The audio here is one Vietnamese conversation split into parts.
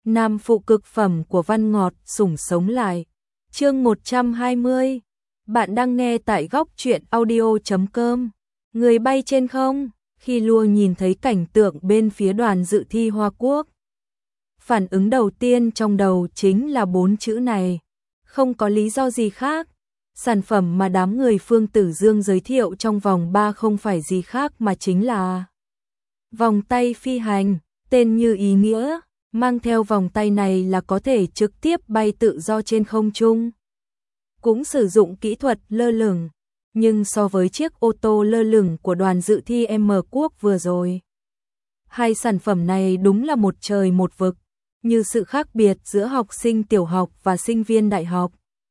Nam phụ cực phẩm của Văn Ngọt sủng sống lại. Chương 120. Bạn đang nghe tại góc truyện audio.com. Người bay trên không. Khi Lua nhìn thấy cảnh tượng bên phía đoàn dự thi Hoa Quốc, phản ứng đầu tiên trong đầu chính là 4 chữ này. Không có lý do gì khác. Sản phẩm mà đám người Phương Tử Dương giới thiệu trong vòng 3 không phải gì khác mà chính là vòng tay phi hành, tên như ý nghĩa. Mang theo vòng tay này là có thể trực tiếp bay tự do trên không trung. Cũng sử dụng kỹ thuật lơ lửng, nhưng so với chiếc ô tô lơ lửng của đoàn dự thi M Quốc vừa rồi, hai sản phẩm này đúng là một trời một vực, như sự khác biệt giữa học sinh tiểu học và sinh viên đại học.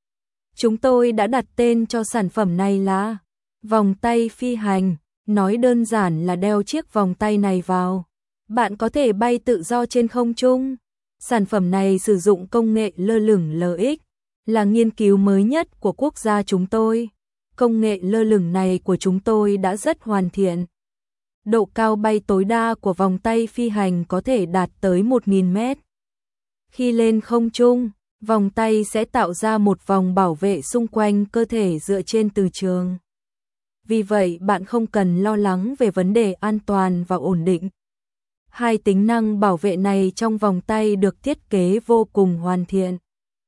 Chúng tôi đã đặt tên cho sản phẩm này là vòng tay phi hành, nói đơn giản là đeo chiếc vòng tay này vào, bạn có thể bay tự do trên không trung. Sản phẩm này sử dụng công nghệ lơ lửng LX, là nghiên cứu mới nhất của quốc gia chúng tôi. Công nghệ lơ lửng này của chúng tôi đã rất hoàn thiện. Độ cao bay tối đa của vòng tay phi hành có thể đạt tới 1.000 mét. Khi lên không trung, vòng tay sẽ tạo ra một vòng bảo vệ xung quanh cơ thể dựa trên từ trường. Vì vậy bạn không cần lo lắng về vấn đề an toàn và ổn định. Hai tính năng bảo vệ này trong vòng tay được thiết kế vô cùng hoàn thiện.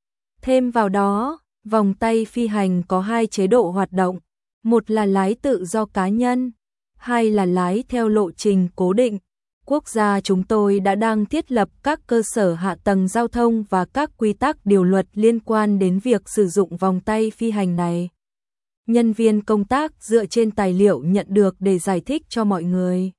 Thêm vào đó, vòng tay phi hành có hai chế độ hoạt động, một là lái tự do cá nhân, hai là lái theo lộ trình cố định. Quốc gia chúng tôi đã đang thiết lập các cơ sở hạ tầng giao thông và các quy tắc điều luật liên quan đến việc sử dụng vòng tay phi hành này. Nhân viên công tác dựa trên tài liệu nhận được để giải thích cho mọi người.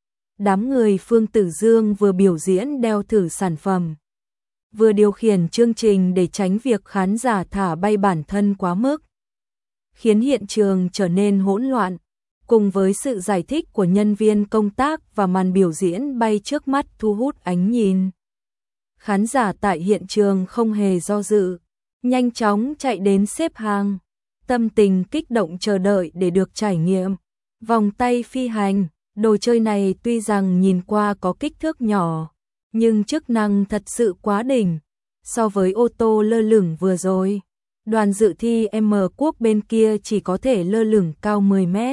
Đám người Phương Tử Dương vừa biểu diễn đeo thử sản phẩm, vừa điều khiển chương trình để tránh việc khán giả thả bay bản thân quá mức, khiến hiện trường trở nên hỗn loạn. Cùng với sự giải thích của nhân viên công tác và màn biểu diễn bay trước mắt thu hút ánh nhìn, khán giả tại hiện trường không hề do dự, nhanh chóng chạy đến xếp hàng, tâm tình kích động chờ đợi để được trải nghiệm vòng tay phi hành. Đồ chơi này tuy rằng nhìn qua có kích thước nhỏ, nhưng chức năng thật sự quá đỉnh. So với ô tô lơ lửng vừa rồi, đoàn dự thi M Quốc bên kia chỉ có thể lơ lửng cao 10 mét.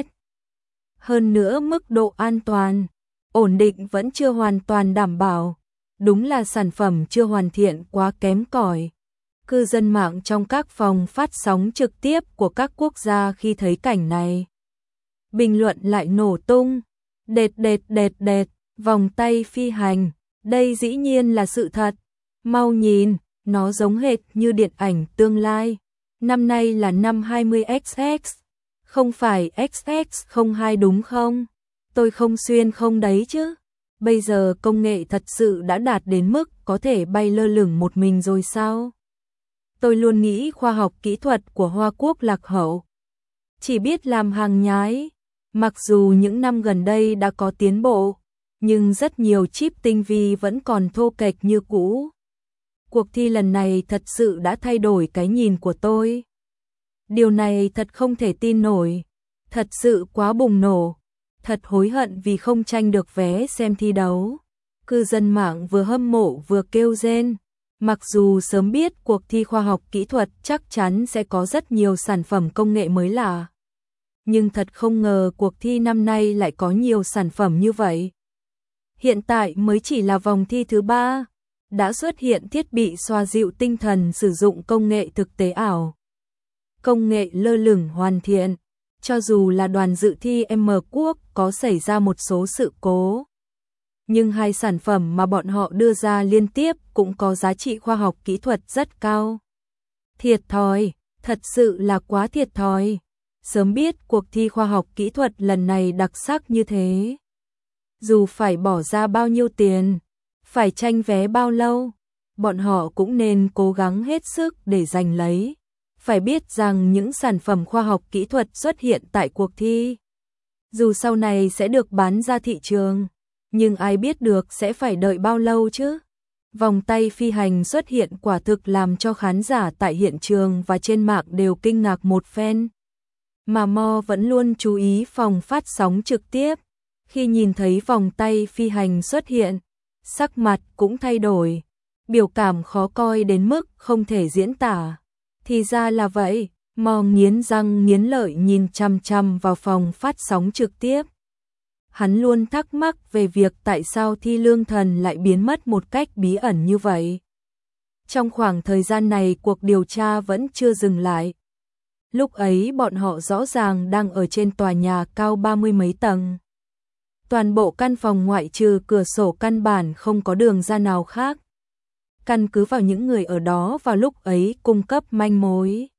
Hơn nữa mức độ an toàn, ổn định vẫn chưa hoàn toàn đảm bảo. Đúng là sản phẩm chưa hoàn thiện quá kém cỏi. Cư dân mạng trong các phòng phát sóng trực tiếp của các quốc gia khi thấy cảnh này, bình luận lại nổ tung. Đệt, vòng tay phi hành, đây dĩ nhiên là sự thật. Mau nhìn, nó giống hệt như điện ảnh tương lai. Năm nay là năm 20XX, không phải XX02 đúng không? Tôi không xuyên không đấy chứ. Bây giờ công nghệ thật sự đã đạt đến mức có thể bay lơ lửng một mình rồi sao? Tôi luôn nghĩ khoa học kỹ thuật của Hoa Quốc lạc hậu, chỉ biết làm hàng nhái. Mặc dù những năm gần đây đã có tiến bộ, nhưng rất nhiều chip tinh vi vẫn còn thô kệch như cũ. Cuộc thi lần này thật sự đã thay đổi cái nhìn của tôi. Điều này thật không thể tin nổi, thật sự quá bùng nổ, thật hối hận vì không tranh được vé xem thi đấu. Cư dân mạng vừa hâm mộ vừa kêu rên. Mặc dù sớm biết cuộc thi khoa học kỹ thuật chắc chắn sẽ có rất nhiều sản phẩm công nghệ mới lạ, nhưng thật không ngờ cuộc thi năm nay lại có nhiều sản phẩm như vậy. Hiện tại mới chỉ là vòng thi thứ 3, đã xuất hiện thiết bị xoa dịu tinh thần sử dụng công nghệ thực tế ảo. Công nghệ lơ lửng hoàn thiện, cho dù là đoàn dự thi M Quốc có xảy ra một số sự cố, nhưng hai sản phẩm mà bọn họ đưa ra liên tiếp cũng có giá trị khoa học kỹ thuật rất cao. Thiệt thòi, thật sự là quá thiệt thòi. Sớm biết cuộc thi khoa học kỹ thuật lần này đặc sắc như thế, dù phải bỏ ra bao nhiêu tiền, phải tranh vé bao lâu, bọn họ cũng nên cố gắng hết sức để giành lấy. Phải biết rằng những sản phẩm khoa học kỹ thuật xuất hiện tại cuộc thi, dù sau này sẽ được bán ra thị trường, nhưng ai biết được sẽ phải đợi bao lâu chứ. Vòng tay phi hành xuất hiện quả thực làm cho khán giả tại hiện trường và trên mạng đều kinh ngạc một phen. Mà Mo vẫn luôn chú ý phòng phát sóng trực tiếp. Khi nhìn thấy vòng tay phi hành xuất hiện, sắc mặt cũng thay đổi. biểu cảm khó coi đến mức không thể diễn tả. Thì ra là vậy, Mo nghiến răng nghiến lợi nhìn chằm chằm vào phòng phát sóng trực tiếp. Hắn luôn thắc mắc về việc tại sao Thi Lương Thần lại biến mất một cách bí ẩn như vậy. Trong khoảng thời gian này cuộc điều tra vẫn chưa dừng lại. Lúc ấy bọn họ rõ ràng đang ở trên tòa nhà cao 30 mấy tầng. Toàn bộ căn phòng ngoại trừ cửa sổ căn bản không có đường ra nào khác. Căn cứ vào những người ở đó vào lúc ấy cung cấp manh mối.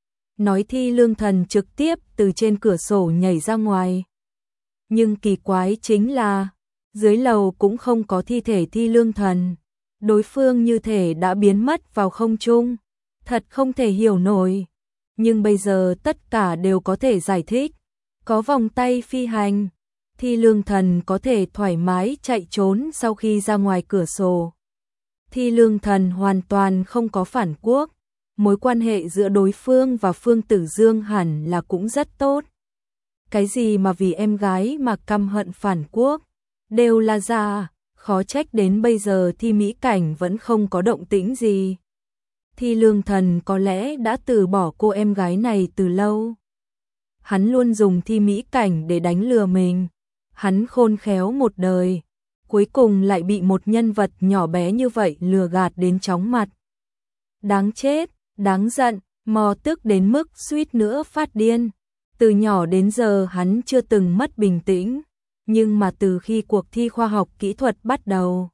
Nói Thi Lương Thần trực tiếp từ trên cửa sổ nhảy ra ngoài. Nhưng kỳ quái chính là, dưới lầu cũng không có thi thể Thi Lương Thần. Đối phương như thể đã biến mất vào không trung. Thật không thể hiểu nổi. Nhưng bây giờ tất cả đều có thể giải thích. Có vòng tay phi hành. Thi Lương Thần có thể thoải mái chạy trốn sau khi ra ngoài cửa sổ. Thi Lương Thần hoàn toàn không có phản quốc. Mối quan hệ giữa đối phương và Phương Tử Dương hẳn là cũng rất tốt. Cái gì mà vì em gái mà căm hận phản quốc, đều là giả, khó trách đến bây giờ Thi Mỹ Cảnh vẫn không có động tĩnh gì. Thi Lương Thần có lẽ đã từ bỏ cô em gái này từ lâu. Hắn luôn dùng Thi Mỹ Cảnh để đánh lừa mình. Hắn khôn khéo một đời, cuối cùng lại bị một nhân vật nhỏ bé như vậy lừa gạt đến chóng mặt. Đáng chết, đáng giận, Mo tức đến mức suýt nữa phát điên. Từ nhỏ đến giờ hắn chưa từng mất bình tĩnh, nhưng mà từ khi cuộc thi khoa học kỹ thuật bắt đầu,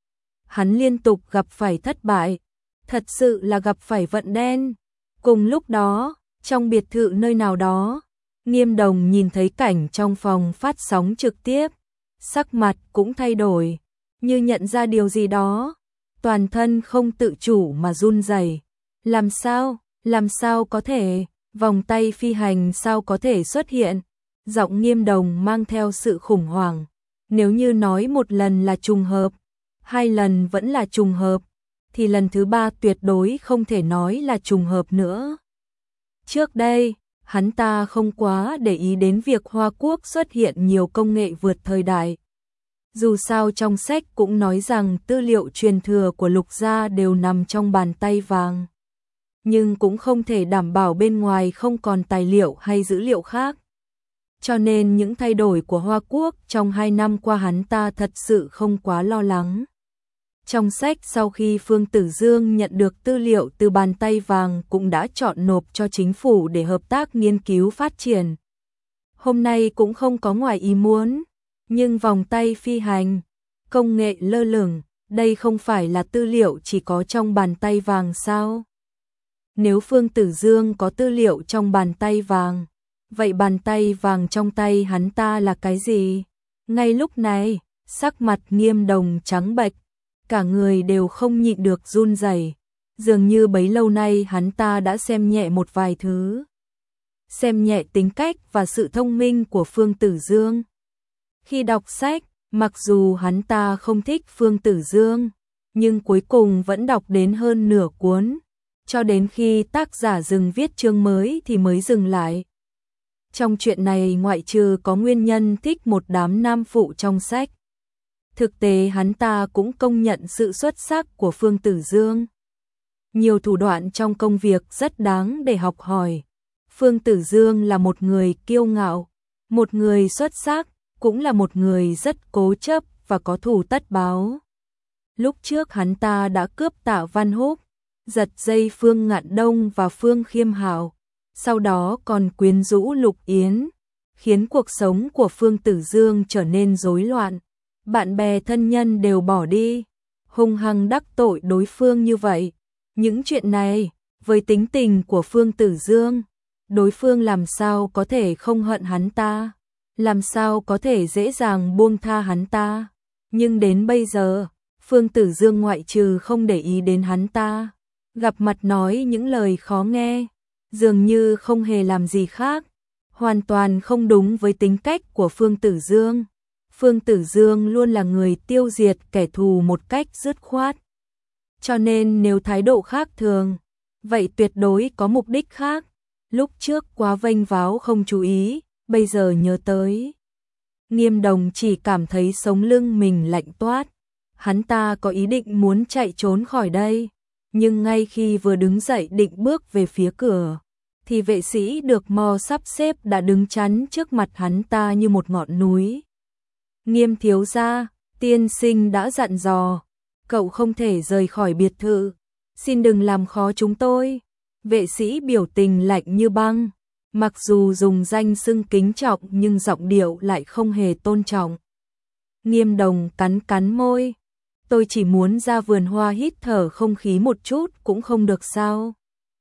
hắn liên tục gặp phải thất bại, thật sự là gặp phải vận đen. Cùng lúc đó, trong biệt thự nơi nào đó, Nghiêm Đồng nhìn thấy cảnh trong phòng phát sóng trực tiếp, sắc mặt cũng thay đổi, như nhận ra điều gì đó, toàn thân không tự chủ mà run rẩy. Làm sao có thể, vòng tay phi hành sao có thể xuất hiện? Giọng Nghiêm Đồng mang theo sự khủng hoảng. Nếu như nói một lần là trùng hợp, hai lần vẫn là trùng hợp, thì lần thứ ba tuyệt đối không thể nói là trùng hợp nữa. Trước đây, hắn ta không quá để ý đến việc Hoa Quốc xuất hiện nhiều công nghệ vượt thời đại. Dù sao trong sách cũng nói rằng tư liệu truyền thừa của Lục gia đều nằm trong bàn tay vàng. Nhưng cũng không thể đảm bảo bên ngoài không còn tài liệu hay dữ liệu khác. Cho nên những thay đổi của Hoa Quốc trong 2 năm qua hắn ta thật sự không quá lo lắng. Trong sách sau khi Phương Tử Dương nhận được tư liệu từ bàn tay vàng cũng đã chọn nộp cho chính phủ để hợp tác nghiên cứu phát triển. Hôm nay cũng không có ngoài ý muốn, nhưng vòng tay phi hành, công nghệ lơ lửng, đây không phải là tư liệu chỉ có trong bàn tay vàng sao? Nếu Phương Tử Dương có tư liệu trong bàn tay vàng, vậy bàn tay vàng trong tay hắn ta là cái gì? Ngay lúc này, sắc mặt Nghiêm Đồng trắng bệch, cả người đều không nhịn được run rẩy. Dường như bấy lâu nay hắn ta đã xem nhẹ một vài thứ. Xem nhẹ tính cách và sự thông minh của Phương Tử Dương. Khi đọc sách, mặc dù hắn ta không thích Phương Tử Dương, nhưng cuối cùng vẫn đọc đến hơn nửa cuốn. Cho đến khi tác giả dừng viết chương mới thì mới dừng lại. Trong chuyện này ngoại trừ có nguyên nhân thích một đám nam phụ trong sách, thực tế hắn ta cũng công nhận sự xuất sắc của Phương Tử Dương. Nhiều thủ đoạn trong công việc rất đáng để học hỏi. Phương Tử Dương là một người kiêu ngạo, một người xuất sắc, cũng là một người rất cố chấp và có thù tất báo. Lúc trước hắn ta đã cướp Tạ Văn Húc, giật dây Phương Ngạn Đông và Phương Khiêm Hạo, sau đó còn quyến rũ Lục Yến, khiến cuộc sống của Phương Tử Dương trở nên rối loạn. Bạn bè thân nhân đều bỏ đi, hung hăng đắc tội đối phương như vậy. Những chuyện này, với tính tình của Phương Tử Dương, đối phương làm sao có thể không hận hắn ta, làm sao có thể dễ dàng buông tha hắn ta. Nhưng đến bây giờ, Phương Tử Dương ngoại trừ không để ý đến hắn ta, gặp mặt nói những lời khó nghe, dường như không hề làm gì khác, hoàn toàn không đúng với tính cách của Phương Tử Dương. Phương Tử Dương luôn là người tiêu diệt kẻ thù một cách dứt khoát. Cho nên nếu thái độ khác thường, vậy tuyệt đối có mục đích khác. Lúc trước quá vênh váo không chú ý, bây giờ nhớ tới. Nghiêm Đồng chỉ cảm thấy sống lưng mình lạnh toát. Hắn ta có ý định muốn chạy trốn khỏi đây, nhưng ngay khi vừa đứng dậy định bước về phía cửa, thì vệ sĩ được Mo sắp xếp đã đứng chắn trước mặt hắn ta như một ngọn núi. Nghiêm thiếu gia, tiên sinh đã dặn dò, cậu không thể rời khỏi biệt thự, xin đừng làm khó chúng tôi. Vệ sĩ biểu tình lạnh như băng, mặc dù dùng danh xưng kính trọng nhưng giọng điệu lại không hề tôn trọng. Nghiêm Đồng cắn cắn môi, tôi chỉ muốn ra vườn hoa hít thở không khí một chút cũng không được sao?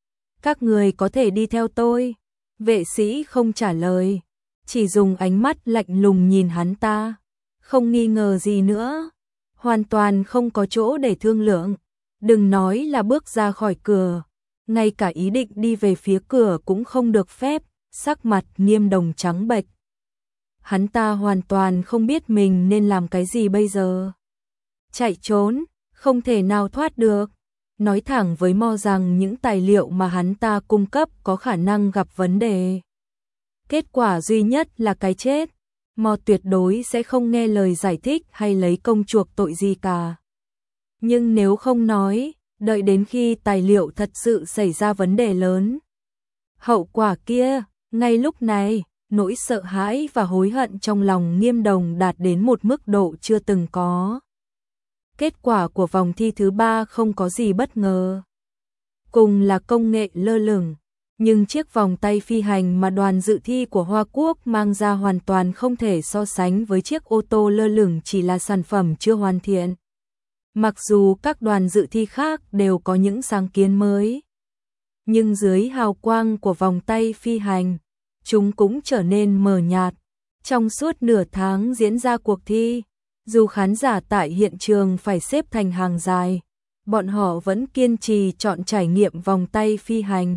Các người có thể đi theo tôi. Vệ sĩ không trả lời, chỉ dùng ánh mắt lạnh lùng nhìn hắn ta, không nghi ngờ gì nữa, hoàn toàn không có chỗ để thương lượng. Đừng nói là bước ra khỏi cửa, ngay cả ý định đi về phía cửa cũng không được phép. Sắc mặt Nghiêm Đồng trắng bệch. Hắn ta hoàn toàn không biết mình nên làm cái gì bây giờ. Chạy trốn, không thể nào thoát được. Nói thẳng với Mo rằng những tài liệu mà hắn ta cung cấp có khả năng gặp vấn đề. Kết quả duy nhất là cái chết. Mo tuyệt đối sẽ không nghe lời giải thích hay lấy công chuộc tội gì cả. Nhưng nếu không nói, đợi đến khi tài liệu thật sự xảy ra vấn đề lớn, hậu quả kia, ngay lúc này, nỗi sợ hãi và hối hận trong lòng Nghiêm Đồng đạt đến một mức độ chưa từng có. Kết quả của vòng thi thứ 3 không có gì bất ngờ. Cùng là công nghệ lơ lửng, nhưng chiếc vòng tay phi hành mà đoàn dự thi của Hoa Quốc mang ra hoàn toàn không thể so sánh với chiếc ô tô lơ lửng chỉ là sản phẩm chưa hoàn thiện. Mặc dù các đoàn dự thi khác đều có những sáng kiến mới, nhưng dưới hào quang của vòng tay phi hành, chúng cũng trở nên mờ nhạt. Trong suốt nửa tháng diễn ra cuộc thi, dù khán giả tại hiện trường phải xếp thành hàng dài, bọn họ vẫn kiên trì chọn trải nghiệm vòng tay phi hành.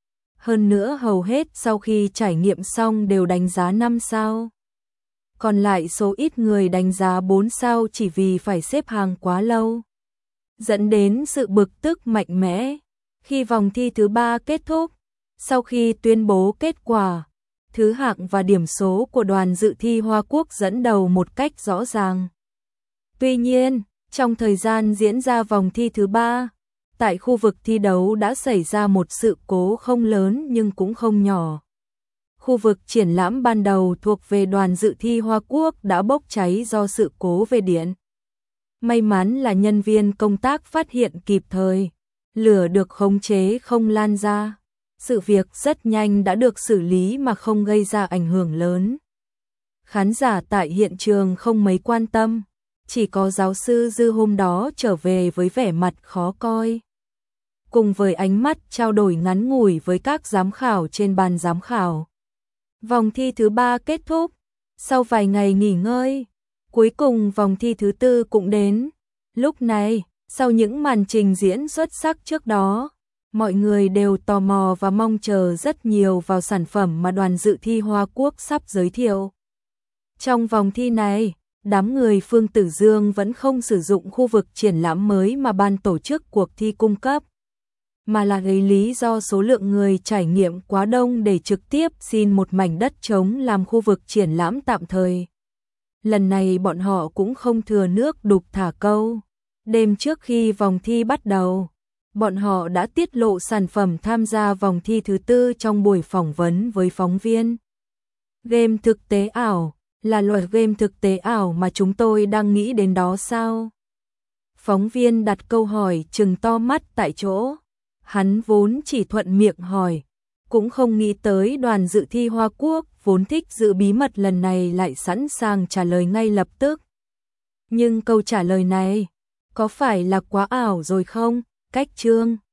Hơn nữa hầu hết sau khi trải nghiệm xong đều đánh giá 5 sao. Còn lại số ít người đánh giá 4 sao chỉ vì phải xếp hàng quá lâu, dẫn đến sự bực tức mạnh mẽ. Khi vòng thi thứ 3 kết thúc, sau khi tuyên bố kết quả, thứ hạng và điểm số của đoàn dự thi Hoa Quốc dẫn đầu một cách rõ ràng. Tuy nhiên, trong thời gian diễn ra vòng thi thứ 3, tại khu vực thi đấu đã xảy ra một sự cố không lớn nhưng cũng không nhỏ. Khu vực triển lãm ban đầu thuộc về đoàn dự thi Hoa Quốc đã bốc cháy do sự cố về điện. May mắn là nhân viên công tác phát hiện kịp thời, lửa được khống chế không lan ra. Sự việc rất nhanh đã được xử lý mà không gây ra ảnh hưởng lớn. Khán giả tại hiện trường không mấy quan tâm, chỉ có giáo sư Dư hôm đó trở về với vẻ mặt khó coi. Cùng với ánh mắt trao đổi ngắn ngủi với các giám khảo trên bàn giám khảo. Vòng thi thứ 3 kết thúc, sau vài ngày nghỉ ngơi, cuối cùng vòng thi thứ 4 cũng đến. Lúc này, sau những màn trình diễn xuất sắc trước đó, mọi người đều tò mò và mong chờ rất nhiều vào sản phẩm mà đoàn dự thi Hoa Quốc sắp giới thiệu. Trong vòng thi này, đám người Phương Tử Dương vẫn không sử dụng khu vực triển lãm mới mà ban tổ chức cuộc thi cung cấp, mà là lấy lý do số lượng người trải nghiệm quá đông để trực tiếp xin một mảnh đất trống làm khu vực triển lãm tạm thời. Lần này bọn họ cũng không thừa nước đục thả câu. Đêm trước khi vòng thi bắt đầu, bọn họ đã tiết lộ sản phẩm tham gia vòng thi thứ 4 trong buổi phỏng vấn với phóng viên. Game thực tế ảo, là loại game thực tế ảo mà chúng tôi đang nghĩ đến đó sao? Phóng viên đặt câu hỏi trừng to mắt tại chỗ. Hắn vốn chỉ thuận miệng hỏi, cũng không nghĩ tới đoàn dự thi Hoa Quốc vốn thích giữ bí mật lần này lại sẵn sàng trả lời ngay lập tức. Nhưng câu trả lời này, có phải là quá ảo rồi không? Cách chương